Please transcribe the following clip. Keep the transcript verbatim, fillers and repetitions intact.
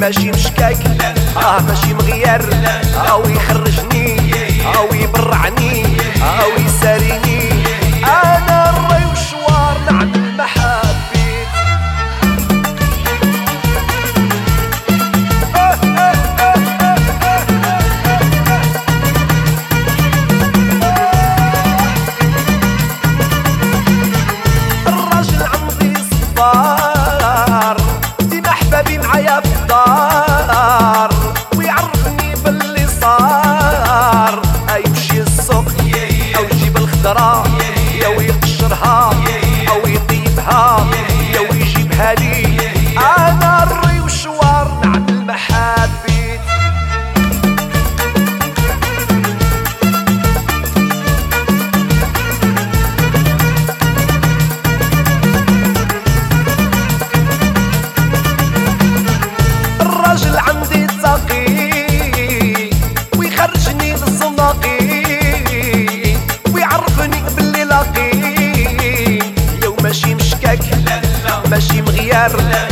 ماشي مشكاك اه ماشي مغير او يخرجني او يبرعني او يساريني. انا الري وشوار نعمل محابيت الراجل عندي صبار ديما احبابي معايا في الدار ويعرفني باللي صار يمشي السوق او يجيب الخضرة يا ويقشرها او يطيبها يا ويجيبها لي. انا الري وشوار نعمل محابيت الراجل عندي تقي ويخرجني للزناقي ويعرفني باللي لاقي يو ماشي مشكاك ماشي مغيار